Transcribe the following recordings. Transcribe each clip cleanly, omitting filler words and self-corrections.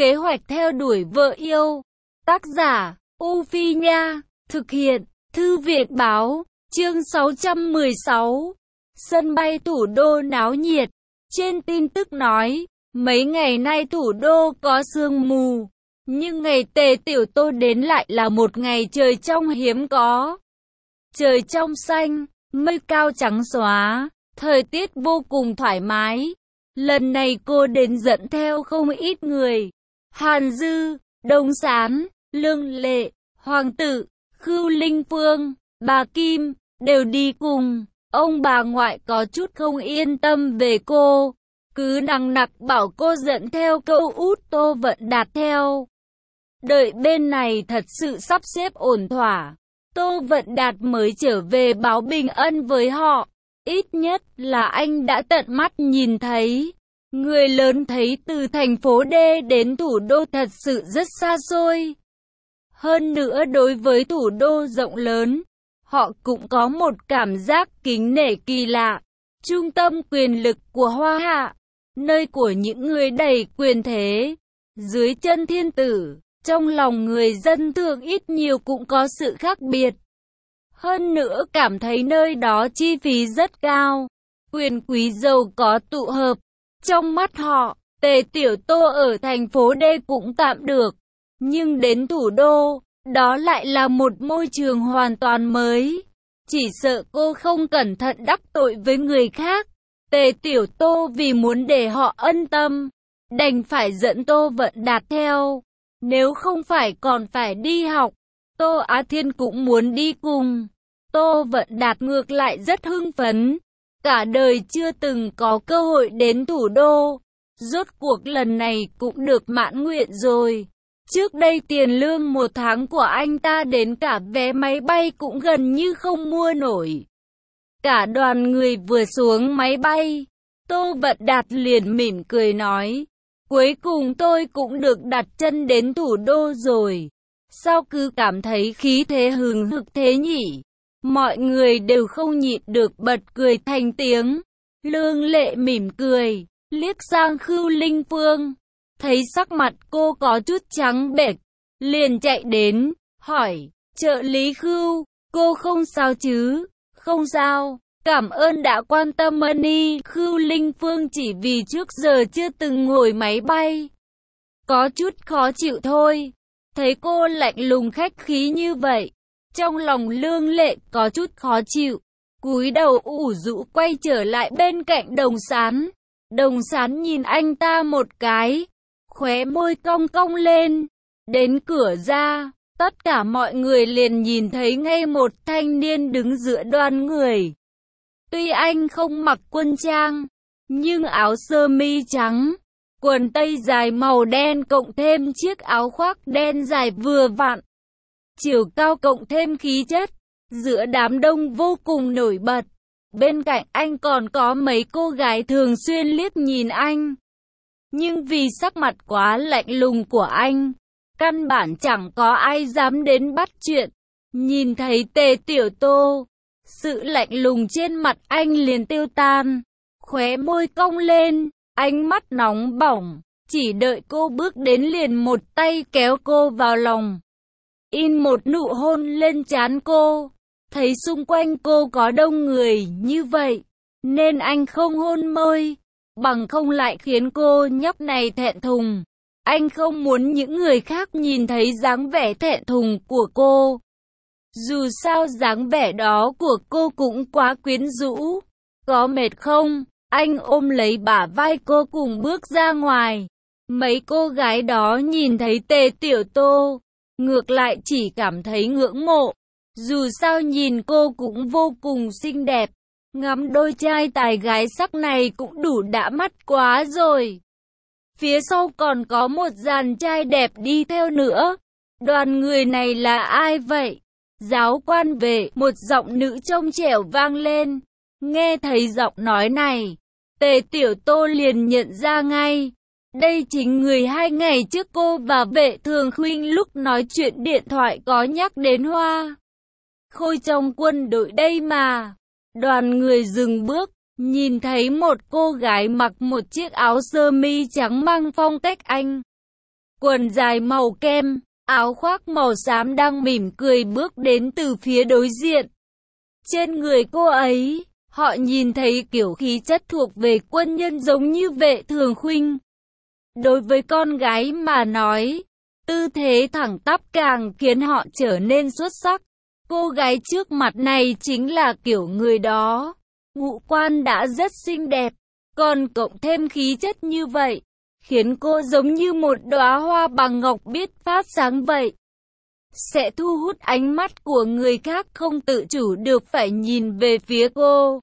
Kế hoạch theo đuổi vợ yêu. Tác giả, U Phi Nha. Thực hiện, Thư viện Báo. Chương 616. Sân bay thủ đô náo nhiệt. Trên tin tức nói, mấy ngày nay thủ đô có sương mù. Nhưng ngày Tề Tiểu Tô đến lại là một ngày trời trong hiếm có. Trời trong xanh, mây cao trắng xóa, thời tiết vô cùng thoải mái. Lần này cô đến dẫn theo không ít người. Hàn Dư, Đông Sán, Lương Lệ, Hoàng Tử, Khưu Linh Phương, bà Kim, đều đi cùng. Ông bà ngoại có chút không yên tâm về cô, cứ nằng nặc bảo cô dẫn theo cậu út Tô Vận Đạt theo. Đợi bên này thật sự sắp xếp ổn thỏa, Tô Vận Đạt mới trở về báo bình ân với họ. Ít nhất là anh đã tận mắt nhìn thấy. Người lớn thấy từ thành phố D đến thủ đô thật sự rất xa xôi. Hơn nữa đối với thủ đô rộng lớn, họ cũng có một cảm giác kính nể kỳ lạ. Trung tâm quyền lực của Hoa Hạ, nơi của những người đầy quyền thế, dưới chân thiên tử, trong lòng người dân thường ít nhiều cũng có sự khác biệt. Hơn nữa cảm thấy nơi đó chi phí rất cao, quyền quý giàu có tụ hợp. Trong mắt họ, Tề Tiểu Tô ở thành phố D cũng tạm được, nhưng đến thủ đô, đó lại là một môi trường hoàn toàn mới. Chỉ sợ cô không cẩn thận đắc tội với người khác. Tề Tiểu Tô vì muốn để họ ân tâm, đành phải dẫn Tô Vận Đạt theo. Nếu không phải còn phải đi học, Tô Á Thiên cũng muốn đi cùng. Tô Vận Đạt ngược lại rất hưng phấn. Cả đời chưa từng có cơ hội đến thủ đô. Rốt cuộc lần này cũng được mãn nguyện rồi. Trước đây tiền lương một tháng của anh ta đến cả vé máy bay cũng gần như không mua nổi. Cả đoàn người vừa xuống máy bay, Tô Vận Đạt liền mỉm cười nói, cuối cùng tôi cũng được đặt chân đến thủ đô rồi. Sao cứ cảm thấy khí thế hừng hực thế nhỉ? Mọi người đều không nhịn được bật cười thành tiếng. Lương Lệ mỉm cười, liếc sang Khưu Linh Phương. Thấy sắc mặt cô có chút trắng bệch, liền chạy đến, hỏi, trợ lý Khưu, cô không sao chứ? Không sao, cảm ơn đã quan tâm Money. Khưu Linh Phương chỉ vì trước giờ chưa từng ngồi máy bay, có chút khó chịu thôi. Thấy cô lạnh lùng khách khí như vậy, trong lòng Lương Lệ có chút khó chịu, cúi đầu ủ rũ quay trở lại bên cạnh Đồng Sán. Đồng Sán nhìn anh ta một cái, khóe môi cong cong lên. Đến cửa ra, tất cả mọi người liền nhìn thấy ngay một thanh niên đứng giữa đoàn người. Tuy anh không mặc quân trang, nhưng áo sơ mi trắng, quần tây dài màu đen cộng thêm chiếc áo khoác đen dài vừa vặn, chiều cao cộng thêm khí chất, giữa đám đông vô cùng nổi bật. Bên cạnh anh còn có mấy cô gái thường xuyên liếc nhìn anh. Nhưng vì sắc mặt quá lạnh lùng của anh, căn bản chẳng có ai dám đến bắt chuyện. Nhìn thấy Tề Tiểu Tô, sự lạnh lùng trên mặt anh liền tiêu tan, khóe môi cong lên, ánh mắt nóng bỏng, chỉ đợi cô bước đến liền một tay kéo cô vào lòng, in một nụ hôn lên trán cô. Thấy xung quanh cô có đông người như vậy, nên anh không hôn môi, bằng không lại khiến cô nhóc này thẹn thùng. Anh không muốn những người khác nhìn thấy dáng vẻ thẹn thùng của cô. Dù sao dáng vẻ đó của cô cũng quá quyến rũ. Có mệt không? Anh ôm lấy bả vai cô cùng bước ra ngoài. Mấy cô gái đó nhìn thấy Tề Tiểu Tô, ngược lại chỉ cảm thấy ngưỡng mộ. Dù sao nhìn cô cũng vô cùng xinh đẹp, ngắm đôi trai tài gái sắc này cũng đủ đã mắt quá rồi. Phía sau còn có một dàn trai đẹp đi theo nữa. Đoàn người này là ai vậy? Giáo quan về, một giọng nữ trong trẻo vang lên. Nghe thấy giọng nói này, Tề Tiểu Tô liền nhận ra ngay. Đây chính người 2 ngày trước cô và Vệ Thường Khuynh lúc nói chuyện điện thoại có nhắc đến Hoa Khôi trong quân đội đây mà. Đoàn người dừng bước, nhìn thấy một cô gái mặc một chiếc áo sơ mi trắng mang phong cách Anh. quần dài màu kem, áo khoác màu xám đang mỉm cười bước đến từ phía đối diện. Trên người cô ấy, họ nhìn thấy kiểu khí chất thuộc về quân nhân giống như Vệ Thường Khuynh. Đối với con gái mà nói, tư thế thẳng tắp càng khiến họ trở nên xuất sắc. Cô gái trước mặt này chính là kiểu người đó. Ngũ quan đã rất xinh đẹp, còn cộng thêm khí chất như vậy, khiến cô giống như một đóa hoa bằng ngọc biết phát sáng vậy. Sẽ thu hút ánh mắt của người khác không tự chủ được phải nhìn về phía cô.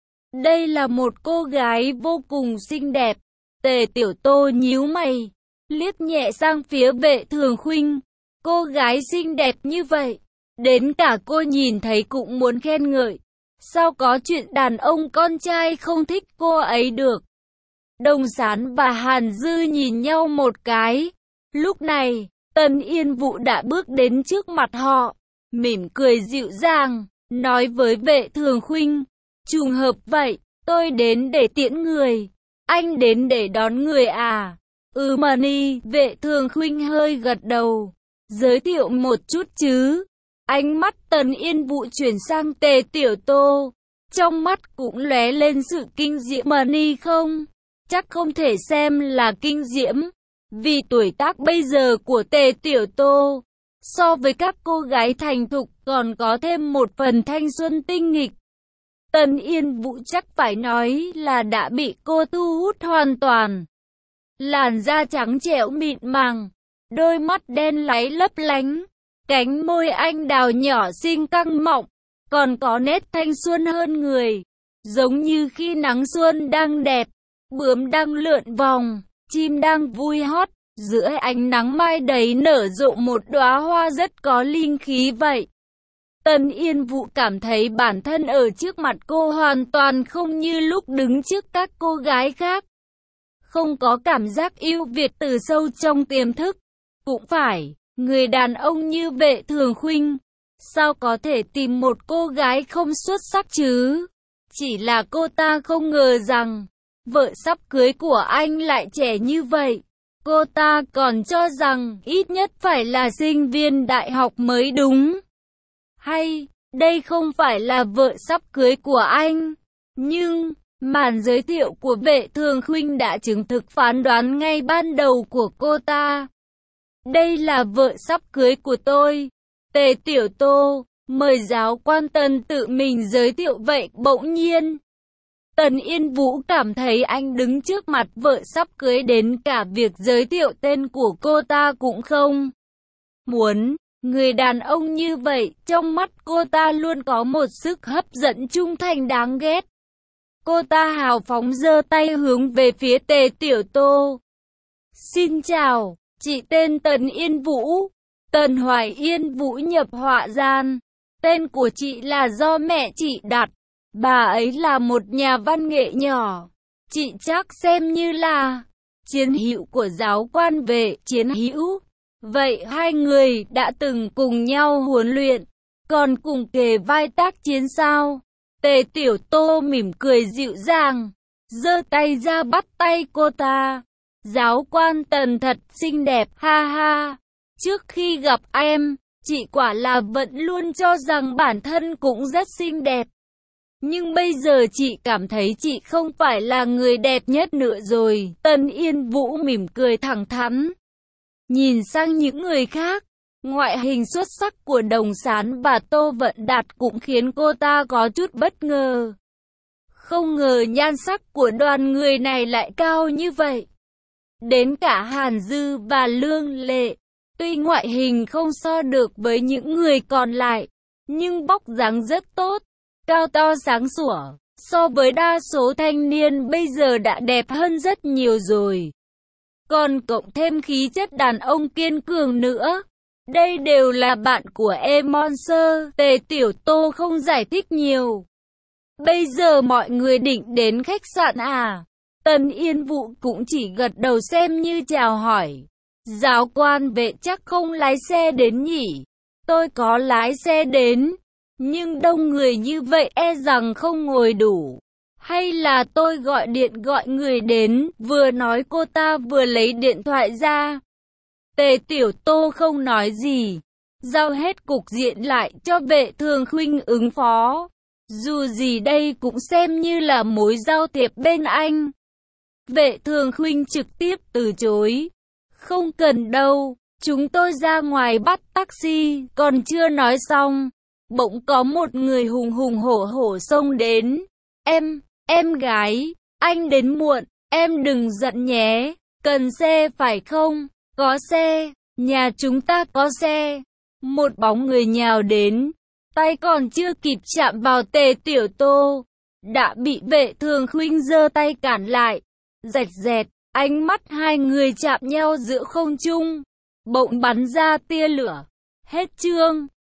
Đây là một cô gái vô cùng xinh đẹp. Tề Tiểu Tô nhíu mày, liếc nhẹ sang phía Vệ Thường Khuynh. Cô gái xinh đẹp như vậy, đến cả cô nhìn thấy cũng muốn khen ngợi. Sao có chuyện đàn ông con trai không thích cô ấy được? Đồng Sán và Hàn Dư nhìn nhau một cái. Lúc này, Tần Yên Vũ đã bước đến trước mặt họ, mỉm cười dịu dàng, nói với Vệ Thường Khuynh. Trùng hợp vậy, tôi đến để tiễn người. Anh đến để đón người à? Mani, Vệ Thường Khuynh hơi gật đầu. Giới thiệu một chút chứ. Ánh mắt Tần Yên Vũ chuyển sang Tề Tiểu Tô. Trong mắt cũng lóe lên sự kinh diễm. Mani không? Chắc không thể xem là kinh diễm. Vì tuổi tác bây giờ của Tề Tiểu Tô, so với các cô gái thành thục còn có thêm một phần thanh xuân tinh nghịch. Tần Yên Vũ chắc phải nói là đã bị cô thu hút hoàn toàn. Làn da trắng trẻo mịn màng, đôi mắt đen láy lấp lánh, cánh môi anh đào nhỏ xinh căng mọng, còn có nét thanh xuân hơn người. Giống như khi nắng xuân đang đẹp, bướm đang lượn vòng, chim đang vui hót, giữa ánh nắng mai đầy nở rộ một đóa hoa rất có linh khí vậy. Tần Yên Vũ cảm thấy bản thân ở trước mặt cô hoàn toàn không như lúc đứng trước các cô gái khác. Không có cảm giác yêu Việt từ sâu trong tiềm thức. Cũng phải, người đàn ông như Vệ Thường Khuynh, sao có thể tìm một cô gái không xuất sắc chứ? Chỉ là cô ta không ngờ rằng, vợ sắp cưới của anh lại trẻ như vậy. Cô ta còn cho rằng ít nhất phải là sinh viên đại học mới đúng. Hay, đây không phải là vợ sắp cưới của anh. Nhưng, màn giới thiệu của Vệ Thường Khuynh đã chứng thực phán đoán ngay ban đầu của cô ta. Đây là vợ sắp cưới của tôi. Tề Tiểu Tô, mời giáo quan Tần tự mình giới thiệu vậy. Bỗng nhiên, Tần Yên Vũ cảm thấy anh đứng trước mặt vợ sắp cưới đến cả việc giới thiệu tên của cô ta cũng không muốn. Người đàn ông như vậy, trong mắt cô ta luôn có một sức hấp dẫn trung thành đáng ghét. Cô ta hào phóng giơ tay hướng về phía Tề Tiểu Tô. Xin chào, chị tên Tần Yên Vũ. Tần Hoài Yên Vũ nhập họa gian. Tên của chị là do mẹ chị đặt. Bà ấy là một nhà văn nghệ nhỏ. Chị chắc xem như là chiến hữu của giáo quan Vệ. Chiến hữu? Vậy hai người đã từng cùng nhau huấn luyện, còn cùng kề vai tác chiến sao? Tề Tiểu Tô mỉm cười dịu dàng, giơ tay ra bắt tay cô ta. Giáo quan Tần thật xinh đẹp, ha ha. Trước khi gặp em, chị quả là vẫn luôn cho rằng bản thân cũng rất xinh đẹp. Nhưng bây giờ chị cảm thấy chị không phải là người đẹp nhất nữa rồi. Tần Yên Vũ mỉm cười thẳng thắn. Nhìn sang những người khác, ngoại hình xuất sắc của Đồng Sán và Tô Vận Đạt cũng khiến cô ta có chút bất ngờ. Không ngờ nhan sắc của đoàn người này lại cao như vậy. Đến cả Hàn Dư và Lương Lệ, tuy ngoại hình không so được với những người còn lại, nhưng vóc dáng rất tốt, cao to sáng sủa, so với đa số thanh niên bây giờ đã đẹp hơn rất nhiều rồi. Còn cộng thêm khí chất đàn ông kiên cường nữa. Đây đều là bạn của Monster. Tề Tiểu Tô không giải thích nhiều. Bây giờ mọi người định đến khách sạn à? Tần Yên Vũ cũng chỉ gật đầu xem như chào hỏi. Giáo quan Vệ chắc không lái xe đến nhỉ? Tôi có lái xe đến, nhưng đông người như vậy e rằng không ngồi đủ. Hay là tôi gọi điện gọi người đến? Vừa nói cô ta vừa lấy điện thoại ra. Tề Tiểu Tô không nói gì, giao hết cục diện lại cho Vệ Thường Khuynh ứng phó. Dù gì đây cũng xem như là mối giao thiệp bên anh. Vệ Thường Khuynh trực tiếp từ chối. Không cần đâu, chúng tôi ra ngoài bắt taxi, còn chưa nói xong. Bỗng có một người hùng hùng hổ hổ xông đến. Em gái, anh đến muộn, em đừng giận nhé, cần xe phải không? Có xe, nhà chúng ta có xe. Một bóng người nhào đến, tay còn chưa kịp chạm vào Tề Tiểu Tô, đã bị Vệ Thường Khuynh giơ tay cản lại. Rạch rẹt, ánh mắt hai người chạm nhau giữa không trung, bỗng bắn ra tia lửa. Hết chương.